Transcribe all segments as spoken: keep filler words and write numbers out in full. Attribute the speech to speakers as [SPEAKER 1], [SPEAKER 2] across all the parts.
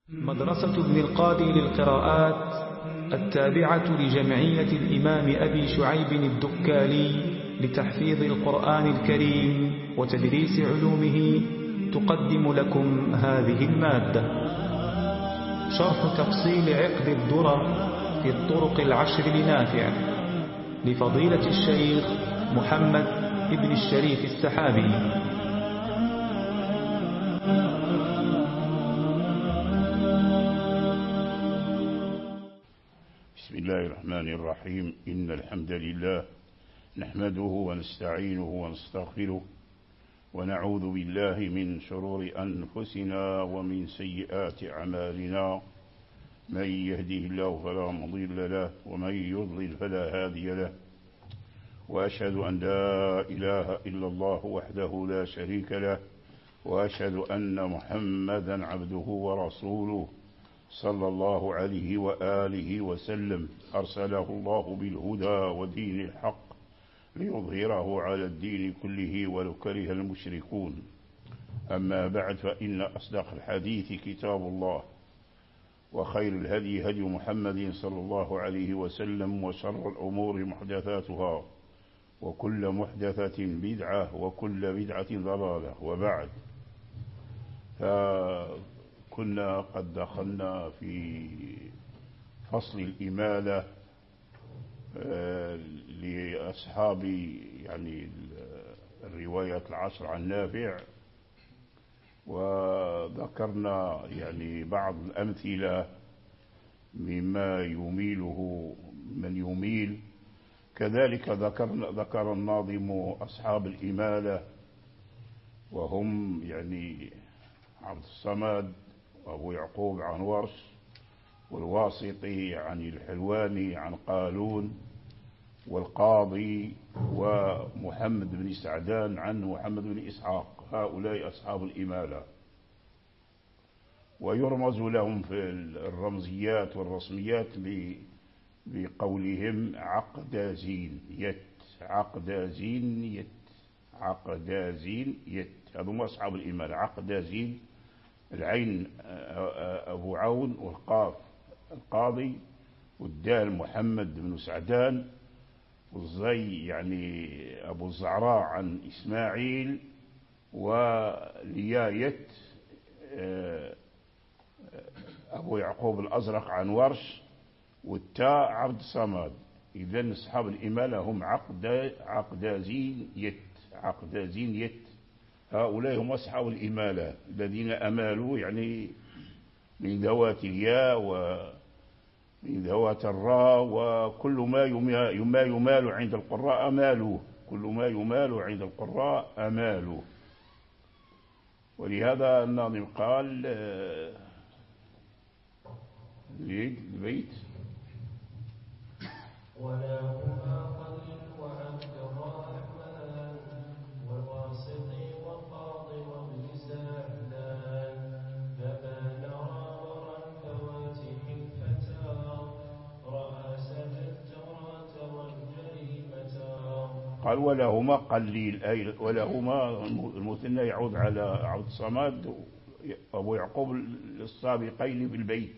[SPEAKER 1] مدرسة ابن القادي للقراءات التابعة لجمعية الإمام أبي شعيب الدكالي لتحفيظ القرآن الكريم وتدريس علومه تقدم لكم هذه المادة. شرح تفصيل عقد الدرر في الطرق العشر لنافع لفضيلة الشيخ محمد ابن الشريف السحابي.
[SPEAKER 2] بسم الله الرحمن الرحيم. إن الحمد لله نحمده ونستعينه ونستغفره ونعوذ بالله من شرور أنفسنا ومن سيئات أعمالنا. من يهده الله فلا مضل له ومن يضلل فلا هادي له، وأشهد أن لا إله إلا الله وحده لا شريك له، وأشهد أن محمدا عبده ورسوله صلى الله عليه وآله وسلم. أرسله الله بالهدى ودين الحق ليظهره على الدين كله ولو كره المشركون. أما بعد، فإن أصدق الحديث كتاب الله، وخير الهدي هدي محمد صلى الله عليه وسلم، وشر الأمور محدثاتها، وكل محدثة بدعة، وكل بدعة ضلالة. وبعد، فكنا قد دخلنا في فصل الإمالة لأصحاب يعني الرواية العشر عن نافع، وذكرنا يعني بعض الأمثلة مما يميله من يميل. كذلك ذكرنا ذكر الناظم أصحاب الإمالة، وهم يعني عبد الصمد وأبو يعقوب عن ورش، والواسطي عن الحلواني عن قالون، والقاضي ومحمد بن سعدان عن محمد بن إسحاق. هؤلاء أصحاب الإمالة، ويرمز لهم في الرمزيات والرسميات بقولهم عقدازين يت، عقدازين يت، عقدازين يت. هذهم أصحاب الإمالة. عقدازين، العين أبو عون، والقاف القاضي، والدال محمد بن سعدان، والزي يعني أبو الزعراء عن إسماعيل، ولياية أبو يعقوب الأزرق عن ورش، والتاء عبد الصمد. إذن أصحاب الإمالة هم عقد عقدازين يت، عقدازين يت. هؤلاء هم أصحاب الإمالة الذين أمالوا يعني من ذوات الياء ومن ذوات الراء، وكل ما يما يمال عند القراء أمالوه، كل ما يمال عند القراء أمالوه. ولهذا الناظم قال البيت:
[SPEAKER 3] ولا هما قليل وعبد الرحمن والواسطي والقاضي وابن سعدان، فما نرى ورا الفواتح الفتى رأسة التوراة والجريمة.
[SPEAKER 2] قال ولهما قليل، أي ولهما المثنى يعود على عبد الصمد أبو يعقوب السابقين في البيت.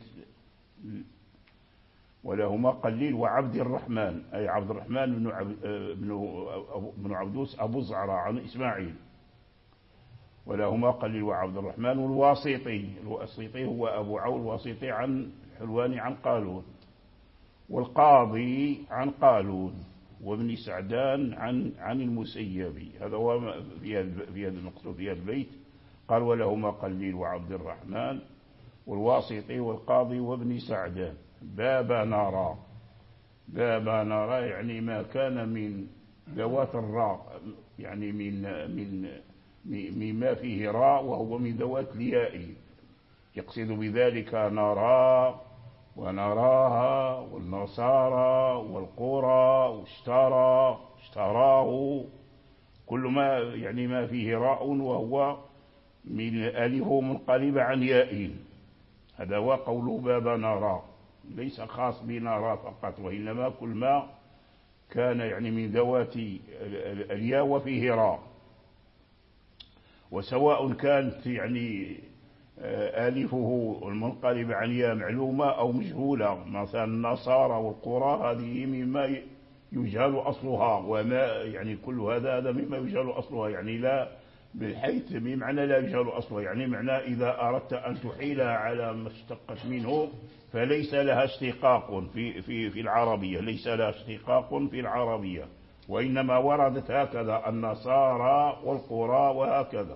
[SPEAKER 2] ولهما قليل وعبد الرحمن، أي عبد الرحمن بن عب... بن عبدوس أبو زعراء عن إسماعيل. ولهما قليل وعبد الرحمن. والواسطي، الواسطي هو أبو عون الواسطي عن حلواني عن قالون. والقاضي عن قالون، وابن سعدان عن عن المسيبي. هذا هو في هذا المقصود في هذا البيت. قال ولهما قليل وعبد الرحمن والواسطي والقاضي وابن سعدان. باب نرى، باب نرى يعني ما كان من ذوات الراء، يعني من من مما فيه راء، وهو من ذوات الياء. يقصد بذلك نرى ونراها والنصارى والقرى واشترى اشتراه، كل ما يعني ما فيه راء وهو من ألف منقلب عن ياء. هذا هو قوله باب نرى، ليس خاص بنرى فقط، وإنما كل ما كان يعني من ذوات الياء وفيه راء. وسواء كانت يعني ألفه المنقلب عن ياء معلومة أو مجهولة، مثلا النصارى والقرى هذه مما يجهل أصلها، وما يعني كل هذا هذا مما يجهل أصلها، يعني لا بحيث بمعنى لا يجهل أصلها، يعني معنى إذا أردت أن تحيلها على ما اشتقت منه فليس لها اشتقاق في, في, في العربية، ليس لها اشتقاق في العربية، وإنما وردت هكذا النصارى والقرى وهكذا.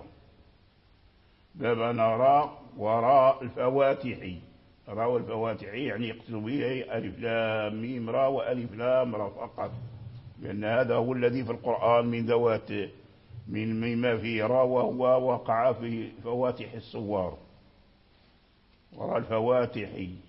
[SPEAKER 2] باب نرى وراء الفواتح، راء الفواتح يعني يقصد به ألف لام ميم را وألف لام را فقط، لأن هذا هو الذي في القرآن من ذوات من مما فيه را، وهو وقع في فواتح الصور. وراء الفواتح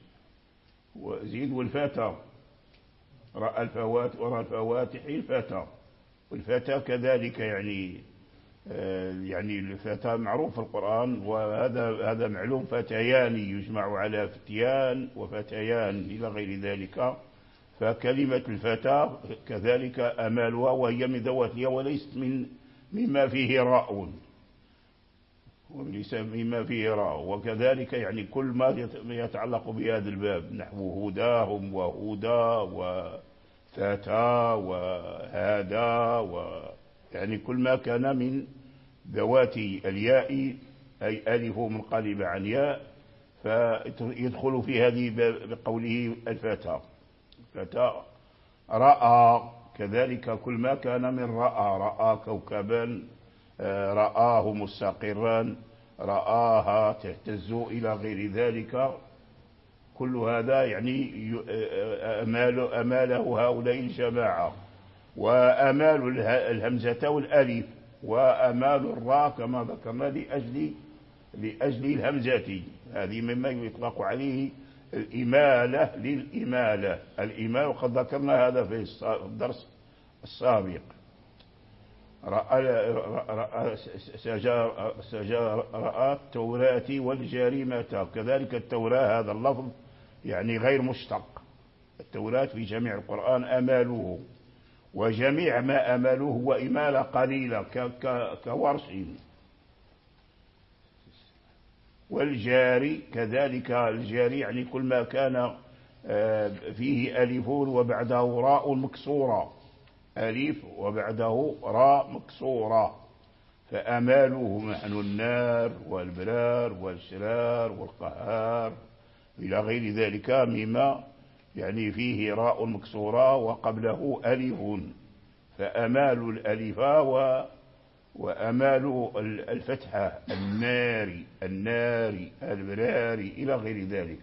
[SPEAKER 2] وزيد والفتى، راء الفواتح وراء الفواتح الفتى، والفتى كذلك يعني يعني الفتى معروف في القرآن، وهذا هذا معلوم، فتيان يجمع على فتيان وفتيان إلى غير ذلك. فكلمة الفتى كذلك أمالها، وهي من ذواتها وليست من مما فيه راء، وليس مما فيه راء. وكذلك يعني كل ما يتعلق بهذا الباب نحو هداهم وهدى وفتى وهذا، و يعني كل ما كان من ذوات الياء أي ألف منقلب عن ياء فيدخل في هذه بقوله الفتى. فتى رأى كذلك كل ما كان من رأى، رأى كوكبا، رآه مستقرا، رآها تهتز إلى غير ذلك، كل هذا يعني أمال أماله هؤلاء الجماعة. وأمال الهمزة والألف، وأمال الراء كما ذكرنا لأجل لأجل الهمزة، هذه مما يطلق عليه الإمالة للإمالة، الإمالة، وقد ذكرنا هذا في الدرس السابق. رأى سجى رأى التوراة والجريمة، كذلك التوراة هذا اللفظ يعني غير مشتق، التوراة في جميع القرآن أماله، وجميع ما أماله هو إمالة قليلة كورش. والجاري كذلك، الجاري يعني كل ما كان فيه ألف وبعده راء مكسورة، ألف وبعده راء مكسورة، فأماله نحن النار والبرار والشرار والقهار إلى غير ذلك مما يعني فيه راء مكسورة وقبله ألف، فأمال الألف و وأمال الفتحة النار النار البرار إلى غير ذلك.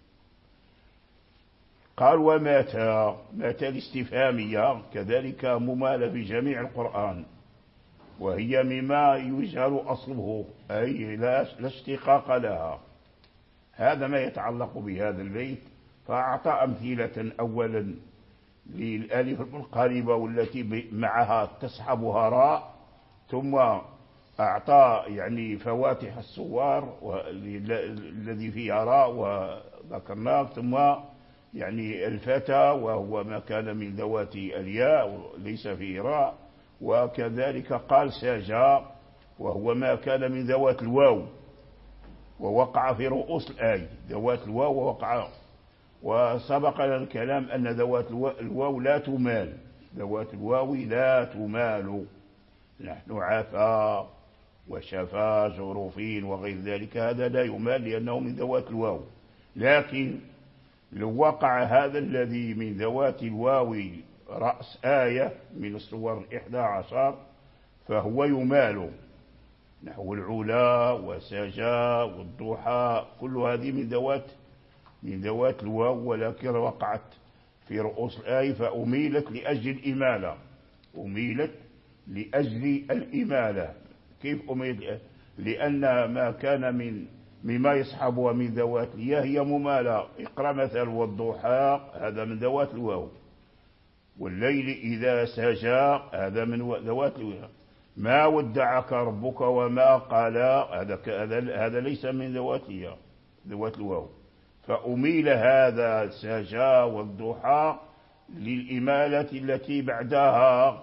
[SPEAKER 2] قال ومات، مات الاستفهامية كذلك ممالة في جميع القرآن، وهي مما يجهل أصله أي لا اشتقاق لها. هذا ما يتعلق بهذا البيت. فأعطى أمثلة أولا للألف المنقلبة والتي معها تصحبها راء، ثم أعطى يعني فواتح الصور الذي فيها راء وذكرناه، ثم يعني الفتى وهو ما كان من ذوات الياء ليس فيه راء، وكذلك قال سجى وهو ما كان من ذوات الواو ووقع في رؤوس الآية، ذوات الواو ووقع. وسبق لنا الكلام أن ذوات الواو لا تمال، ذوات الواو لا تمال، نحن عفا وشفا جروفين وغير ذلك، هذا لا يمال لأنه من ذوات الواو. لكن لو وقع هذا الذي من ذوات الواو رأس آية من الصور الإحدى عشر فهو يمال، نحو العلا وسجا والضحى، كل هذه من ذوات من ذوات الواو، ولكن وقعت في رؤوس الآية فأميلت لأجل الإمالة، أميلت لأجل الإمالة. كيف أميلت؟ لأن ما كان من مما يصحبها من ذوات الياء هي ممالة. اقرأ مثل والضحى هذا من ذوات الواو، والليل إذا سجى هذا من ذوات الواو، ما ودعك ربك وما قال هذا هذا ليس من ذوات الياء ذوات الواو. فأميل هذا سجى والضحى للإمالة التي بعدها،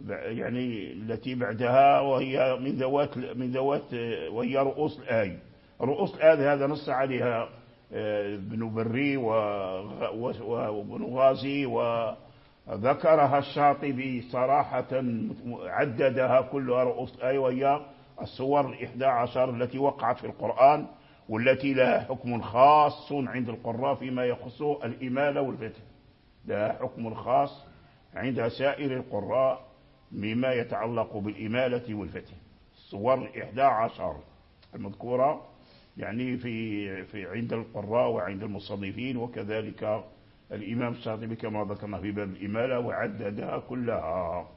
[SPEAKER 2] يعني التي بعدها وهي من ذوات من ذوات وهي رؤوس الآية. رؤوس هذا هذا نص عليها ابن بري وابن غازي، وذكرها الشاطبي صراحة، عددها كلها رؤوس آية، وهي الصور الإحدى عشر التي وقعت في القرآن، والتي لها حكم خاص عند القراء فيما يخص الإمالة والفتح، لها حكم خاص عند سائر القراء مما يتعلق بالإمالة والفتح. الصور الإحدى عشر المذكورة يعني في في عند القراء وعند المصنفين، وكذلك الإمام الشاطبي كما ذكرنا في باب الإمالة وعددها كلها.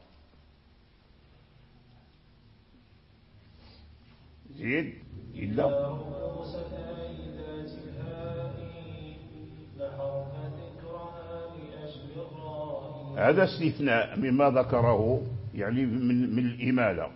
[SPEAKER 2] زيد إلا هذا استثناء مما ذكره يعني من من الإمالة،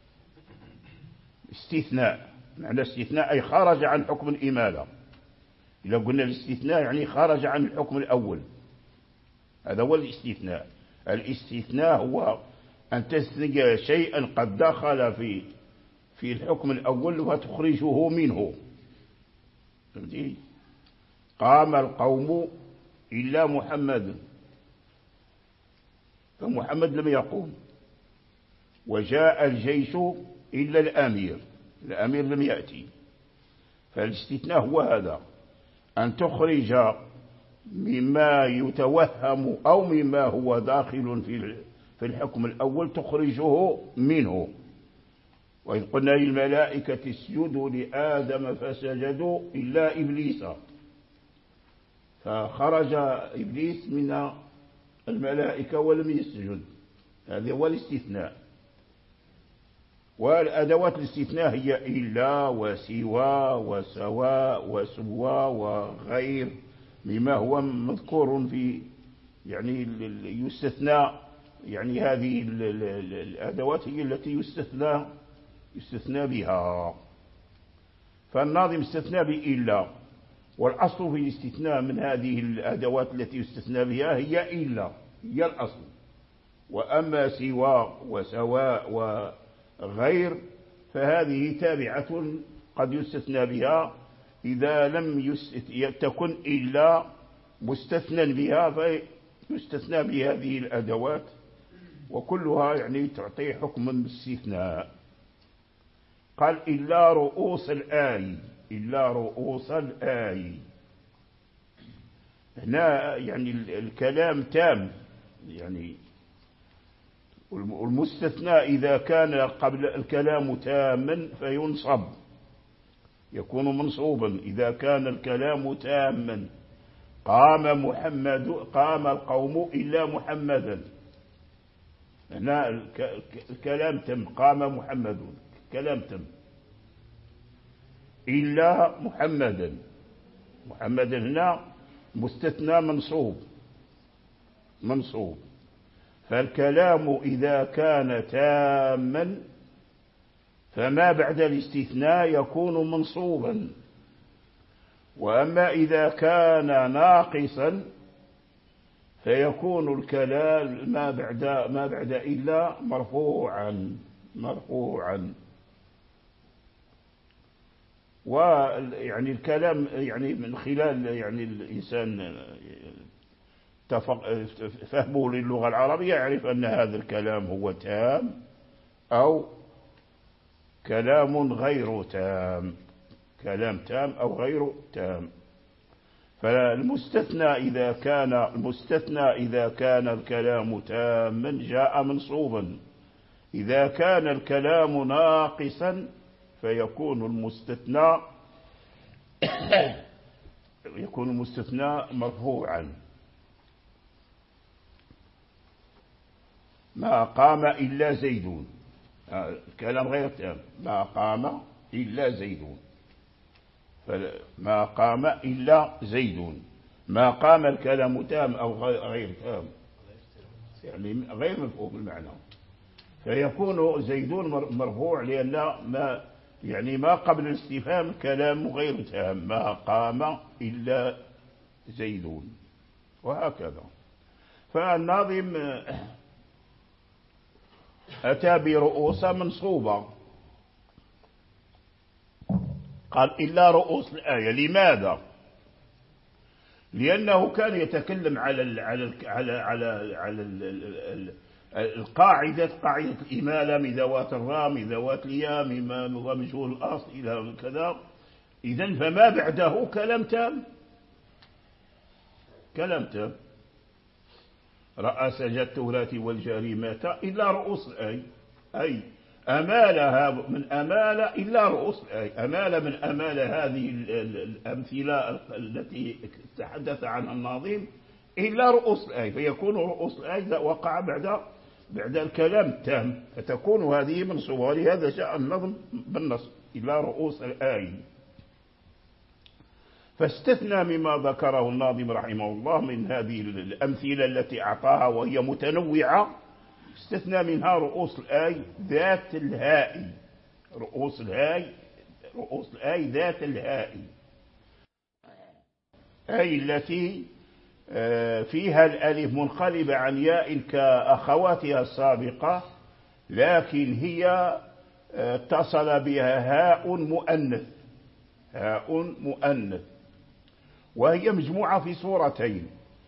[SPEAKER 2] استثناء معنى استثناء أي خرج عن حكم الإمالة. إذا قلنا الاستثناء يعني خرج عن الحكم الأول، هذا هو الاستثناء. الاستثناء هو أن تستثني شيئا قد دخل في في الحكم الأول وتخرجه منه. فهمتي؟ قام القوم إلا محمد، فمحمد لم يقوم. وجاء الجيش إلا الأمير، الأمير لم يأتي. فالاستثناء هو هذا، أن تخرج مما يتوهم أو مما هو داخل في الحكم الأول تخرجه منه. وإذ قلنا للملائكة اسجدوا لآدم فسجدوا إلا إبليس، فخرج إبليس من الملائكة ولم يسجد. هذا هو الاستثناء. والأدوات الاستثناء هي إلا وسوى وسواء وسوى وغير مما هو مذكور في يعني يستثنى. يعني هذه الأدوات هي التي يستثنى يستثنى بها. فالناظم استثنى بإلا، والأصل في الاستثناء من هذه الأدوات التي يستثنى بها هي إلا، هي الأصل. وأما سوى وسواء وغير فهذه تابعة قد يستثنى بها إذا لم تكن إلا مستثنى بها فيستثنى بهذه الأدوات، وكلها يعني تعطي حكم الاستثناء. قال إلا رؤوس الآي، إلا رؤوس الآي. هنا يعني الكلام تام، يعني والمستثنى إذا كان قبل الكلام تاما فينصب، يكون منصوبا إذا كان الكلام تاما. قام محمد، قام القوم إلا محمدا. هنا الكلام تم، قام محمد كلام تم. إلا محمدا، محمدا هنا مستثنى منصوب منصوب. فالكلام إذا كان تاما فما بعد الاستثناء يكون منصوبا، وأما إذا كان ناقصا فيكون الكلام ما بعد ما بعد إلا مرفوعا مرفوعا. ويعني الكلام يعني من خلال يعني الإنسان فهمه للغة العربية يعرف أن هذا الكلام هو تام أو كلام غير تام، كلام تام أو غير تام. فالمستثنى إذا كان المستثنى إذا كان الكلام تاما جاء منصوبا، إذا كان الكلام ناقصا فيكون المستثنى يكون المستثنى مرفوعا. ما قام إلا زيدون، الكلام غير تام. ما قام إلا زيدون، ما قام إلا زيدون. ما قام الكلام تام أو غير تام، يعني غير مفهوم المعنى، فيكون زيدون مرفوع لأن ما يعني ما قبل الاستفهام كلام غير تام. ما قام إلا زيدون، وهكذا. فالناظم أتى برؤوس منصوبة، قال إلا رؤوس الآية. لماذا؟ لأنه كان يتكلم على ال على ال على على على ال القاعدة قاعدة الإمالة من ذوات الراء من ذوات الياء من مجهول الأصل إلى كذا. إذن فما بعده كلام تام، كلام تام. رأى سجد التوراة والجريمات إلا رؤوس الآية، أي أمالها من أمال إلا رؤوس الآية، أمال من أمال هذه الأمثلة التي تحدث عنها الناظم إلا رؤوس الآية، فيكون رؤوس الآية وقع بعد بعد الكلام التام، فتكون هذه منصوبة. لهذا جاء النظم بالنص إلا رؤوس الآية. فاستثنى مما ذكره الناظم رحمه الله من هذه الأمثلة التي أعطاها وهي متنوعة، استثنى منها رؤوس الآي ذات الهاء، رؤوس الآي رؤوس الآي ذات الهاء، أي التي فيها الألف منقلبة عن ياء كأخواتها السابقة، لكن هي اتصل بها هاء مؤنث، هاء مؤنث، وهي مجموعة في سورتين،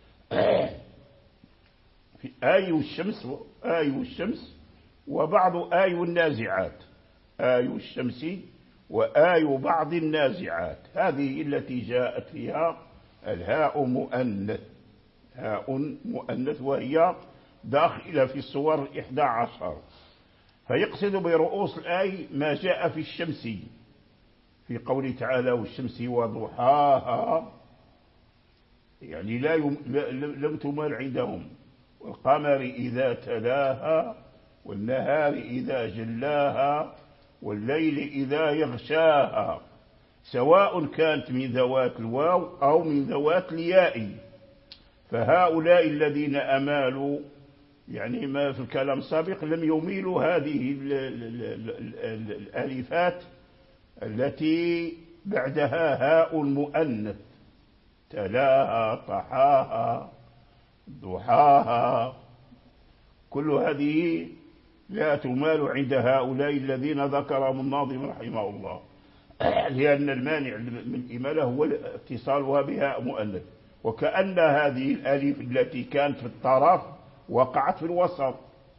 [SPEAKER 2] في آي الشمس آي الشمس وبعض آي النازعات، آي الشمس وآي بعض النازعات، هذه التي جاءت فيها الهاء مؤنث، هاء مؤنث، وهي داخلة في الصور إحدى عشر. فيقصد برؤوس الآي ما جاء في الشمس في قوله تعالى والشمس وضحاها، يعني لا يم... لم تمل عندهم، والقمر إذا تلاها والنهار إذا جلاها والليل إذا يغشاها، سواء كانت من ذوات الواو أو من ذوات الياء. فهؤلاء الذين أمالوا يعني ما في الكلام السابق لم يميلوا هذه ال ال ال ال الألفات التي بعدها هاء مؤنث، تلاها طحاها ضحاها، كل هذه لا تمال عند هؤلاء الذين ذكرهم الناظم رحمه الله، لأن المانع من الإمالة هو اتصالها بهاء مؤنث. وكأن هذه الألف التي كانت في الطرف وقعت في الوسط،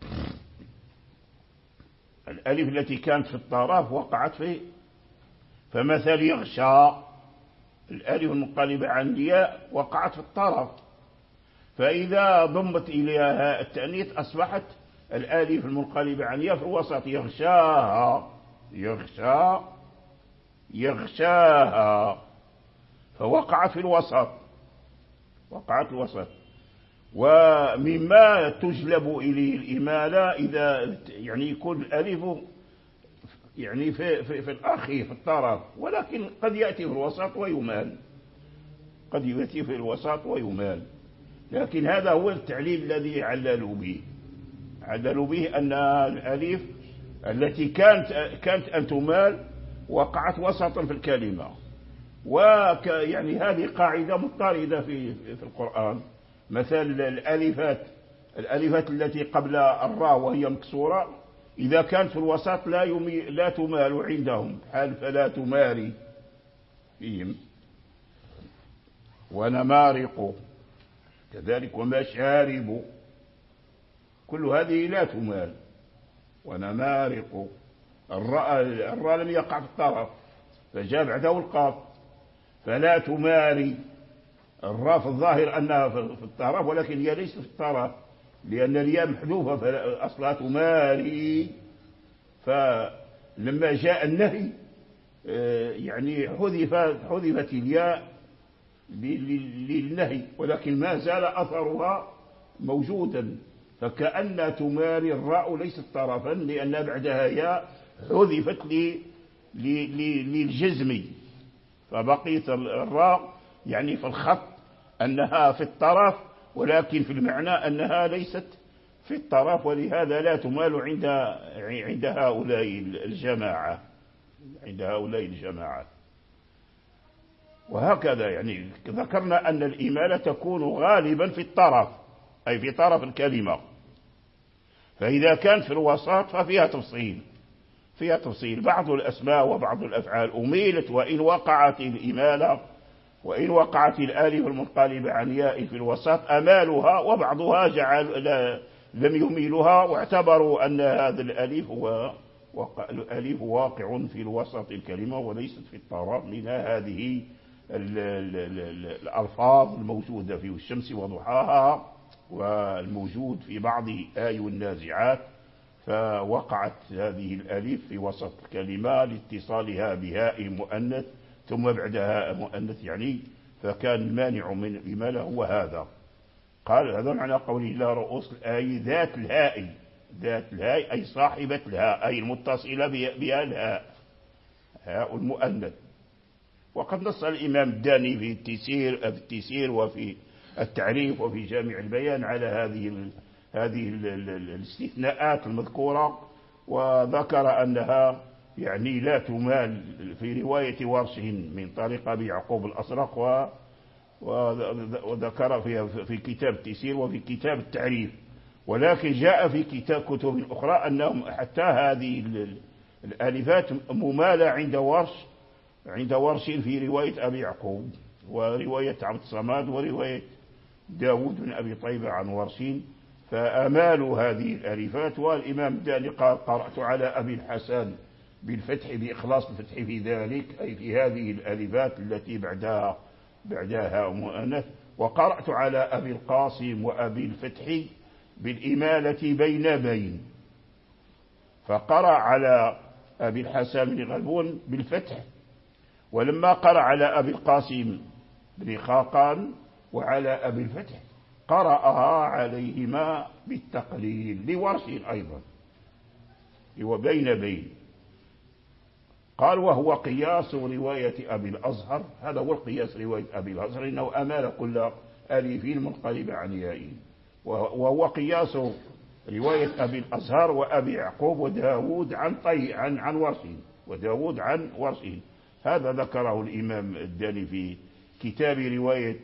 [SPEAKER 2] الألف التي كانت في الطرف وقعت في، فمثل يغشى الألف المنقلبة عن الياء وقعت في الطرف، فإذا ضمت إليها التأنيث أصبحت الألف المنقلبة عن الياء في الوسط، يغشاها يغشى يغشاها، فوقعت في الوسط، وقعت الوسط. ومما تجلب إليه الإمالة إذا يعني يكون الألف يعني في, في, في الأخي في الطرف، ولكن قد يأتي في الوسط ويمال، قد يأتي في الوسط ويمال، لكن هذا هو التعليل الذي عللوا به، عللوا به أن الألف التي كانت كانت أن تمال وقعت وسطا في الكلمة. وك يعني هذه قاعدة مضطردة في في القرآن، مثل الألفات الألفات التي قبل الراء وهي مكسورة إذا كانت في الوسط لا يمي لا تمال عندهم، حال فلا تماري فيهم. ونمارق كذلك ومشارب، كل هذه لا تمال. ونمارق الراء الراء لم يقع في الطرف فجاء بعده القاف، فلا تماري الراء في الظاهر أنها في الطرف ولكن هي ليست في الطرف لأن الياء محذوفة فأصلها تماري. فلما جاء النهي يعني حذفت حذفت الياء للنهي، ولكن ما زال أثرها موجودا، فكأن تماري الراء ليست طرفا لأن بعدها ياء حذفت للجزم، فبقيت الراء يعني في الخط أنها في الطرف ولكن في المعنى أنها ليست في الطرف، ولهذا لا تمال عند عند هؤلاء الجماعة عند هؤلاء الجماعة. وهكذا يعني ذكرنا أن الإمالة تكون غالبا في الطرف، أي في طرف الكلمة، فإذا كانت في الوسط ففيها تفصيل، فيها تفصيل. بعض الأسماء وبعض الأفعال أميلت وإن وقعت الإمالة وإن وقعت الآلف المنقلبة عن ياء في الوسط أمالها، وبعضها جعل لم يميلها واعتبروا أن هذا الألف هو الألف واقع في الوسط الكلمة وليست في الطرف. منها هذه ال ال ال الألفاظ الموجودة في الشمس وضحاها والموجود في بعض آي النازعات، فوقعت هذه الألف في وسط الكلمة لاتصالها بهاء مؤنث ثم بعدها مؤنث يعني، فكان المانع من الإمالة هو هذا. قال هذا معنى قوله لا رؤوس الآي ذات الهاء، ذات الهاء أي صاحبة الهاء، أي المتصلة بها الهاء، هاء المؤنث. وقد نص الإمام الداني في التيسير في التيسير وفي التعريف وفي جامع البيان على هذه ال هذه ال ال الاستثناءات المذكورة، وذكر أنها يعني لا تمال في رواية ورش من طريق أبي يعقوب الأزرق، وذكر فيها في كتاب التيسير وفي كتاب التعريف. ولكن جاء في كتاب كتب أخرى أنهم حتى هذه الآلفات ممالة عند ورش عند ورش في رواية أبي يعقوب ورواية عبد الصمد ورواية داود بن أبي طيبة عن ورشين، فأمالوا هذه الآلفات. والإمام الداني قال قرأت على أبي الحسن بالفتح بإخلاص الفتح في ذلك، أي في هذه الآلفات التي بعدها بعدها مؤنث. وقرأت على أبي القاسم وأبي الفتح بالإمالة بين بين، فقرأ على أبي الحسن بن غلبون بالفتح، ولما قرأ على أبي القاسم بن خاقان وعلى أبي الفتح قرأها عليهما بالتقليل لورش أيضا وبين بين. قال وهو قياس رواية أبي الأزهر، هذا هو القياس رواية أبي الأزهر، إنه أمال كل ألف منقلبة عن ياء، وهو قياس رواية أبي الأزهر وأبي يعقوب وداود عن طي عن عن ورشين وداود عن ورشين. هذا ذكره الإمام الداني في كتاب رواية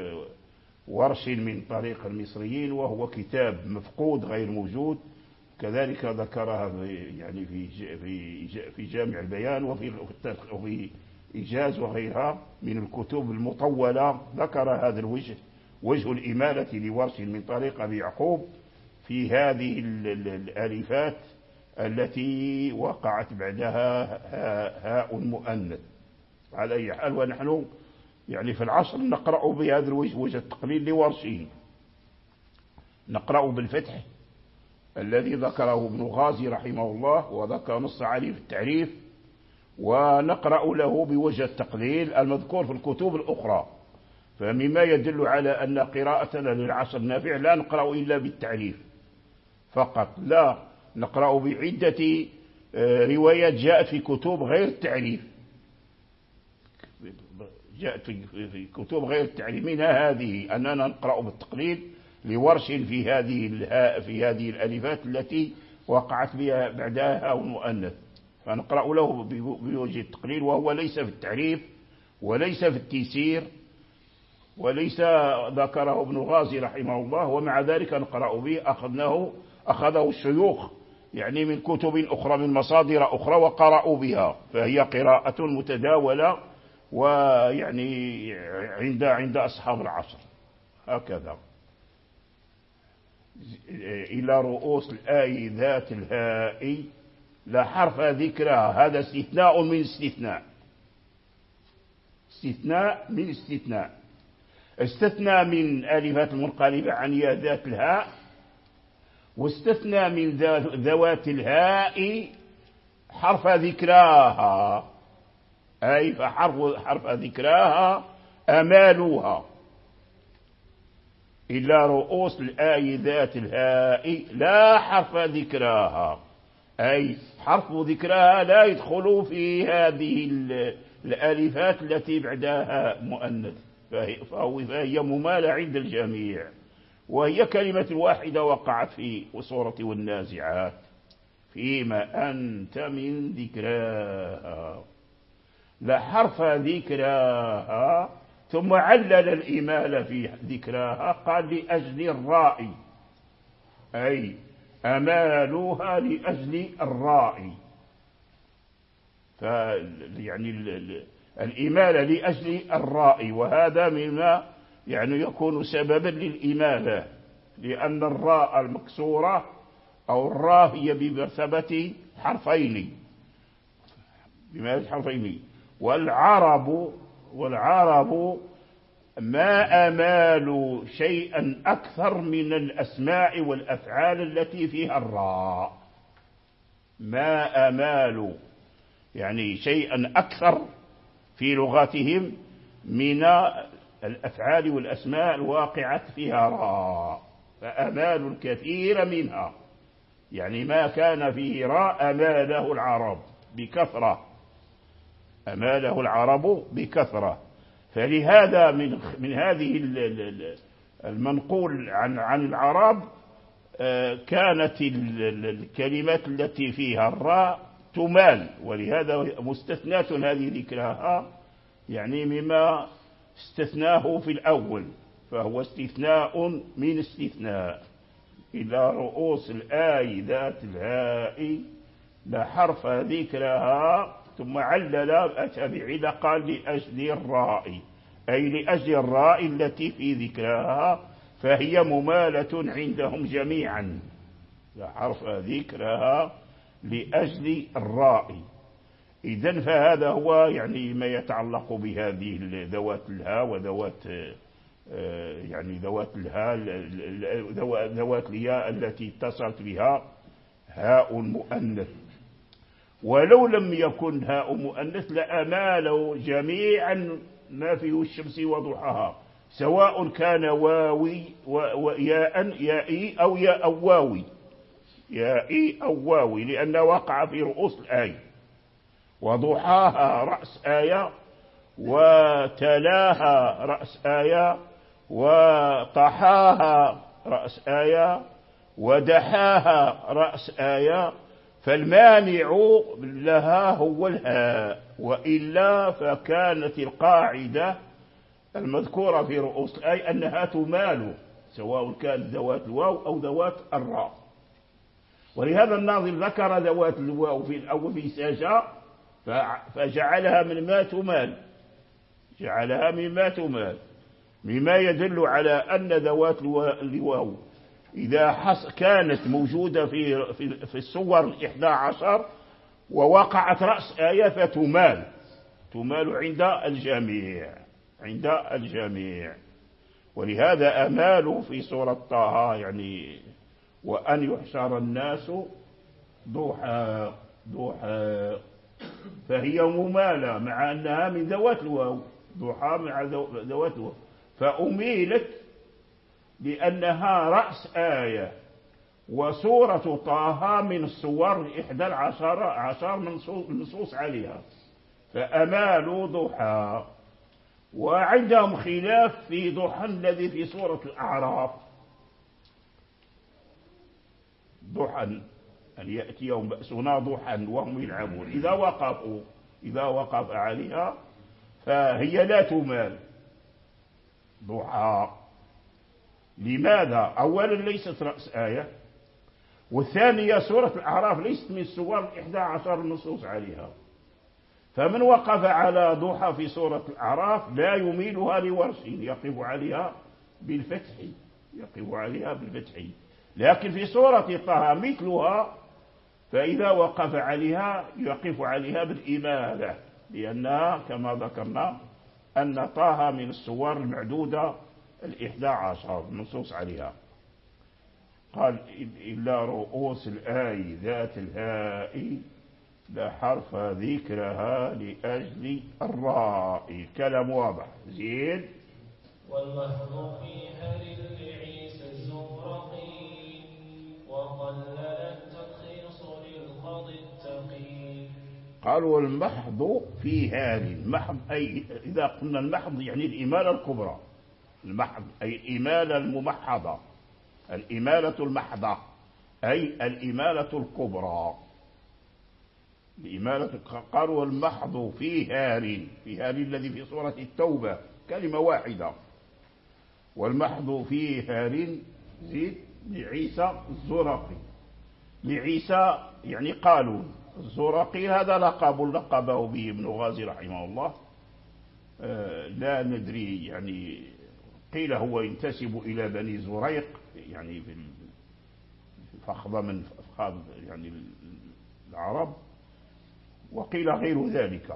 [SPEAKER 2] ورش من طريق المصريين، وهو كتاب مفقود غير موجود. كذلك ذكرها يعني في في في جامع البيان وفي وفي إيجاز وغيرها من الكتب المطولة. ذكر هذا الوجه وجه الإمالة لورش من طريق أبي يعقوب في هذه الآلفات التي وقعت بعدها هاء مؤنث. على أي حال ونحن يعني في العصر نقرأ بهذا الوجه وجه التقليل لورشين، نقرأ بالفتح الذي ذكره ابن غازي رحمه الله وذكر نص عليه في التعريف، ونقرأ له بوجه التقليل المذكور في الكتب الأخرى. فمما يدل على أن قراءتنا للعصر النافع لا نقرأ إلا بالتعريف فقط، لا نقرأ بعدة روايات جاءت في كتب غير التعريف، جاءت في كتب غير التعريف، منها هذه أننا نقرأ بالتقليل لورش في هذه في هذه الألفات التي وقعت بها بعدها هاء مؤنث، فنقرأ له بوجه التقليل، وهو ليس في التعريف وليس في التيسير وليس ذكره ابن غازي رحمه الله، ومع ذلك نقرأ به. أخذناه أخذه الشيوخ يعني من كتب أخرى من مصادر أخرى وقرأوا بها، فهي قراءة متداولة ويعني عند عند أصحاب العصر. هكذا إلى رؤوس الآي ذات الهاء لا حرف ذكرها، هذا استثناء من استثناء، استثناء من استثناء، استثنى من آلفات المنقلبة عن ياء ذات الهاء، واستثنى من ذوات الهاء حرف ذكراها، أي فحرف حرف ذكراها أمالوها. إلا رؤوس الآي ذات الهاء لا حرف ذكراها، أي حرف ذكراها لا يدخل في هذه الآلفات التي بعدها مؤنث، فهي ممالة عند الجميع، وهي كلمة واحدة وقعت في سورة والنازعات فيما أنت من ذكراها، لا حرف ذكراها. ثم علل الإمالة في ذكراها قال لأجل الراء، أي أمالوها لأجل الراء، يعني الإمالة لأجل الراء، وهذا مما يعني يكون سببا للإمالة، لأن الراء المكسورة أو الراء هي بمرتبة حرفين بمرتبة حرفين والعرب والعرب ما أمالوا شيئا أكثر من الأسماء والأفعال التي فيها الراء، ما أمالوا يعني شيئا أكثر في لغتهم من الأفعال والأسماء الواقعة فيها راء، فأمالوا الكثير منها، يعني ما كان فيه راء أماله العرب بكثرة، أماله العرب بكثرة. فلهذا من من هذه المنقول عن عن العرب كانت الكلمات التي فيها الراء تمال، ولهذا مستثنات هذه ذكرها يعني مما استثناه في الأول، فهو استثناء من استثناء. إلى رؤوس الآي ذات الهاء لا حرف ذكرها، ثم علل أتى بعلة قال لأجل الراء، أي لأجل الراء التي في ذكرها، فهي ممالة عندهم جميعا، لا حرف ذكرها لأجل الراء. إذن فهذا هو يعني ما يتعلق بهذه ذوات الهاء وذوات يعني ذوات الهاء ذوات الياء التي اتصلت بها هاء مؤنث. ولو لم يكن هاء مؤنث لأمالوا جميعا ما فيه الشمس وضحاها، سواء كان واوي وياء يائي أو ياء أو واوي يائي أو واوي، لأنه وقع في رؤوس الآية. وضحاها رأس آية، وتلاها رأس آية، وطحاها رأس آية، ودحاها رأس آية، فالمانع لها هو الهاء، وإلا فكانت القاعدة المذكورة في رؤوس الآية أنها تمال، سواء كانت ذوات الواو أو ذوات الراء. ولهذا الناظم ذكر ذوات الواو في الأول في سجا فجعلها من ما تمال، جعلها مما تمال، مما يدل على أن ذوات الواو إذا حص كانت موجودة في في, في الصور الإحدى عشر ووقعت رأس آية فتمال، تمال عند الجميع عند الجميع. ولهذا أمالوا في سورة طه يعني وأن يحشر الناس ضحى ضحى، فهي ممالة مع أنها من ذوات الواو، ضحى مع ذوات الواو، فأميلت لأنها رأس آية، وسورة طه من الصور الإحدى العشر عشر منصوص عليها، فأمالوا ضحى. وعندهم خلاف في ضحى الذي في سورة الأعراف، ضحى أن يأتي يوم بأسنا ضحى وهم يلعبون، إذا وقفوا إذا وقف عليها فهي لا تمال ضحى. لماذا؟ أولا ليست رأس آية، والثانية سورة الأعراف ليست من السور الإحدى عشر المنصوص عليها، فمن وقف على ضحى في سورة الأعراف لا يميلها لورش، يقف عليها بالفتح يقف عليها بالفتح. لكن في سورة طه مثلها، فإذا وقف عليها يقف عليها بالإمالة، لأنها كما ذكرنا أن طه من السور المعدودة الإحدى عشر منصوص عليها. قال إلا رؤوس الآي ذات الهاء لا حرف ذكرها لأجل الراء. كلام واضح. زين.
[SPEAKER 3] واللفظ فيها للعيسى الزورقي وقلل الترخيص للقاضي التقي.
[SPEAKER 2] قال والمحض فيها، المحض أي إذا قلنا المحض يعني الإمالة الكبرى، المحض أي الإمالة الممحضة، الإمالة المحضة أي الإمالة الكبرى، الإمالة. قال والمحض في هار، في هار الذي في سورة التوبة كلمة واحدة، والمحض في هار زيد لعيسى الزرقي، لعيسى يعني قالوا الزرقي هذا لقب لقبه به ابن غازي رحمه الله، لا ندري يعني، قيل هو ينتسب إلى بني زريق يعني في فخذ من أفخاذ يعني العرب، وقيل غير ذلك.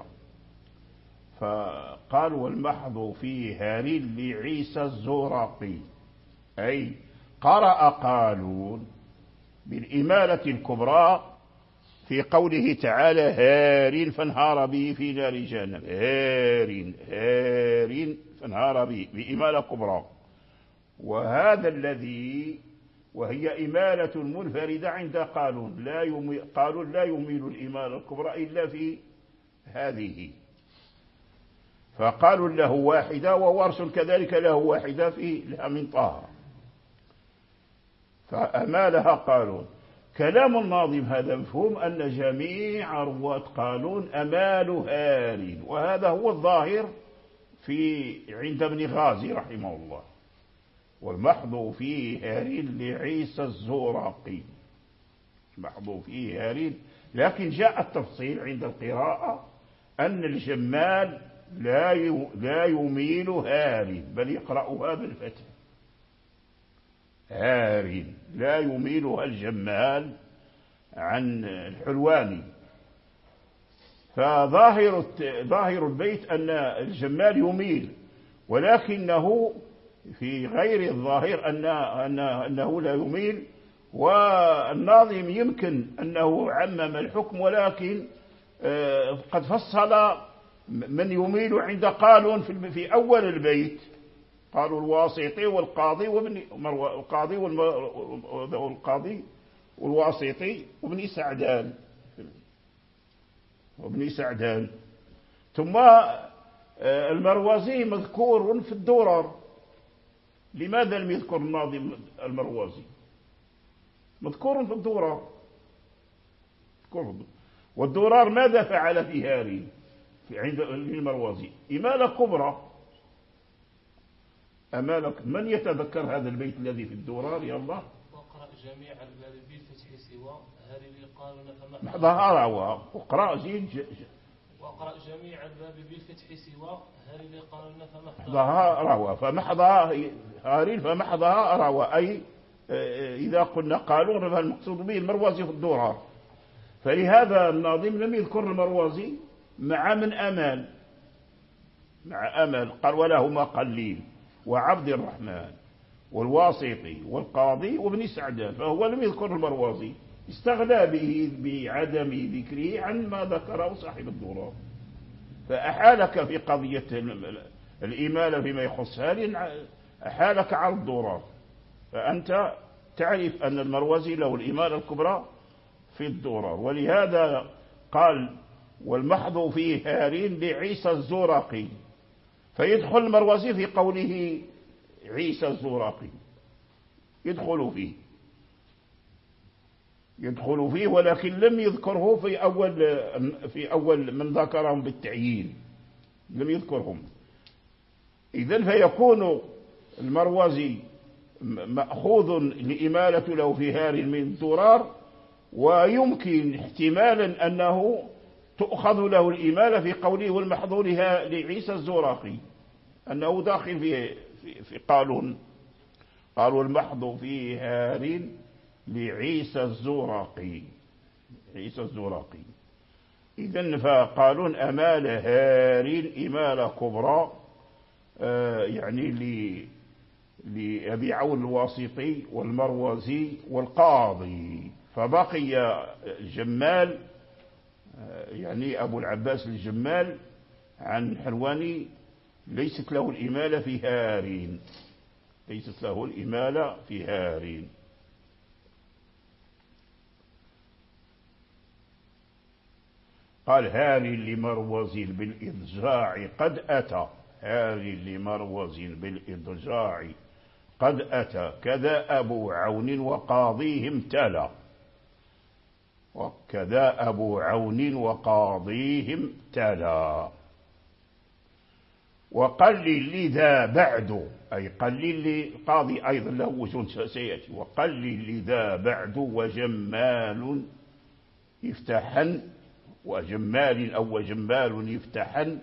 [SPEAKER 2] فقال والمحض في هارين لعيسى الزرقي، أي قرأ قالون بالإمالة الكبرى في قوله تعالى هارين فانهار به في نار جهنم، هارين هارين فانهار به بإمالة كبرى. وهذا الذي وهي إمالة منفردة عند قالون، لا يمي قالون لا يميل الإمالة الكبرى إلا في هذه، فقالوا له واحدة، وورش كذلك له واحدة في لها من طه، فأمالها قالون. كلام الناظم هذا مفهوم أن جميع رواة قالون أمالوا هارين، وهذا هو الظاهر في عند ابن غازي رحمه الله. والمحض في هارين لعيسى الزرقي، محض في هارين، لكن جاء التفصيل عند القراءة أن الجمال لا لا يميل هارين، بل يقرأها بالفتح، هارين لا يميلها الجمال عن الحلواني. فظاهر ظاهر البيت أن الجمال يميل، ولكنه في غير الظاهر أن أنه لا يميل. والناظم يمكن أنه عمم الحكم، ولكن قد فصل من يميل عند قالون في أول البيت، قالوا الواسطي والقاضي وابن القاضي والقاضي والواسطي وابن سعدان وابن سعدان ثم المروزي مذكور في الدرر. لماذا لم يذكر الناظم المروزي؟ مذكور في الدرر. والدرار ماذا فعل في هارين عند المروزي؟ إمالة كبرى. أمالك من يتذكر هذا البيت الذي في الدرار؟ يا الله.
[SPEAKER 3] واقرأ جميع الباب بالفتح سوى هارين قالون فمحضها
[SPEAKER 2] محضها روى. واقرأ زيد
[SPEAKER 3] واقرأ جميع الباب بالفتح سوى هارين قالون
[SPEAKER 2] فمحضها روى. فمحضها هارين فمحضها روى، أي إذا قلنا قالون فالمقصود به المروزي في الدرار. فلهذا الناظم لم يذكر المروزي مع من أمال مع أمل، قال ولهما قليل وعبد الرحمن والواسطي والقاضي وابن سعدان، فهو لم يذكر المروزي، استغنى به بعدم ذكره عن ما ذكره صاحب الدرار. فأحالك في قضية الإمالة فيما يخص هذه، أحالك على الدرار. فأنت تعرف أن المروزي له الإمالة الكبرى في الدرار. ولهذا قال والمحض في هارين لعيسى الزرقي، فيدخل المروزي في قوله عيسى الزرقي، يدخل فيه يدخل فيه ولكن لم يذكره في أول في أول من ذكرهم بالتعيين، لم يذكرهم. إذن فيكون المروزي مأخوذ لإمالة له في هارين من الدرار، ويمكن احتمالا أنه تؤخذ له الإمالة في قوله والمحضور لعيسى الزرقي، أنه داخل في, في, في قالون. قالوا المحض في هارين لعيسى الزرقي، عيسى الزرقي. إذن فقالون أمال هارين إمالة كبرى، آه يعني لأبي عون الواسطي والمروزي والقاضي. فبقي الجمال يعني أبو العباس الجمال عن حلواني ليست له الإمالة في هارين، ليست له الإمالة في هارين. قال هارين لمروز بالإضجاع قد أتى، هارين لمروز بالإضجاع قد أتى، كذا أبو عون وقاضيهم تلا، وكذا أبو عون وقاضيهم تلا. وقلل لذا بعد، أي قلل لقاضي أيضا له وجه سيأتي. وقلل لذا بعد وجمال يفتحن وجمال أو وجمال يفتحن،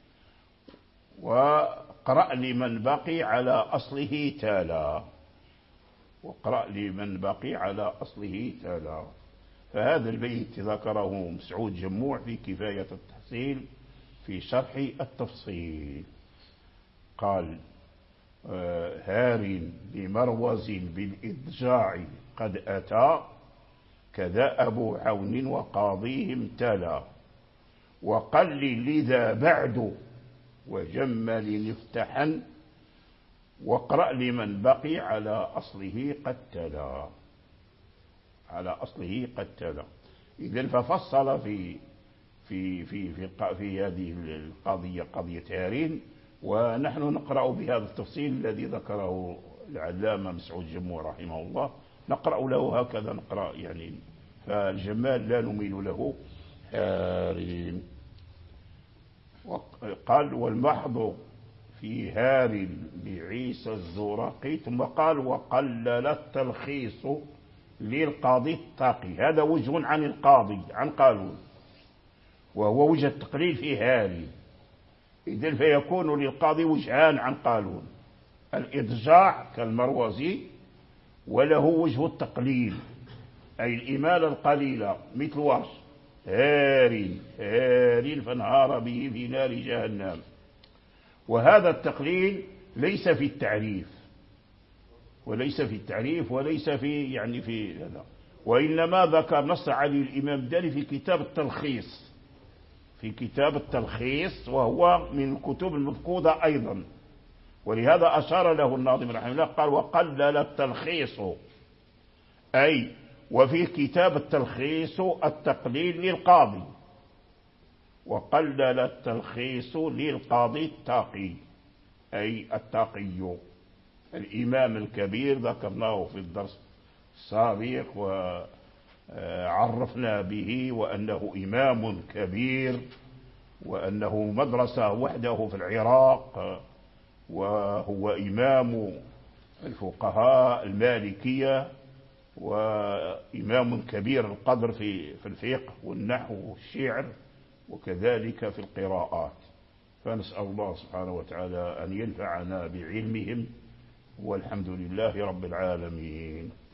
[SPEAKER 2] وقرأ لمن بقي على أصله تالا، وقرأ لمن بقي على أصله تالا. فهذا البيت ذكره مسعود جموع في كفاية التحصيل في شرح التفصيل. قال هار لمروز بالإضجاع قد أتى، كذا أبو عون وقاضيهم تلا، وقل لذا بعد وجمل افتحا، واقرأ لمن بقي على أصله قد تلا، على أصله قد تلا. إذن ففصل في في في في, في هذه القضية قضية هارين، ونحن نقرأ بهذا التفصيل الذي ذكره العلامة مسعود جموع رحمه الله، نقرأ له هكذا نقرأ يعني، فالجمال لا نميل له. هارين قال والمحض في هار لعيسى الزرقي، ثم قال وقلل التلخيص للقاضي التقي. هذا وجه عن القاضي عن قالون، وهو وجه التقليل في هاري. إذن فيكون للقاضي وجهان عن قالون، الإضجاع كالمروزي، وله وجه التقليل أي الإمالة القليلة مثل ورش هارين هارين فانهار به في نار جهنم. وهذا التقليل ليس في التعريف، وليس في التعريف وليس في يعني في هذا، وإنما ذكر نص علي الإمام الداني في كتاب التلخيص، في كتاب التلخيص، وهو من الكتب المفقودة أيضا، ولهذا أشار له الناظم رحمه الله قال وقلل التلخيص، أي وفي كتاب التلخيص التقليل للقاضي، وقلل التلخيص للقاضي التاقي أي التاقي الإمام الكبير، ذكرناه في الدرس السابق وعرفنا به وأنه إمام كبير، وأنه مدرسة وحده في العراق، وهو إمام الفقهاء المالكية، وإمام كبير القدر في في الفقه والنحو والشعر، وكذلك في القراءات. فنسأل الله سبحانه وتعالى أن ينفعنا بعلمهم، والحمد لله رب العالمين.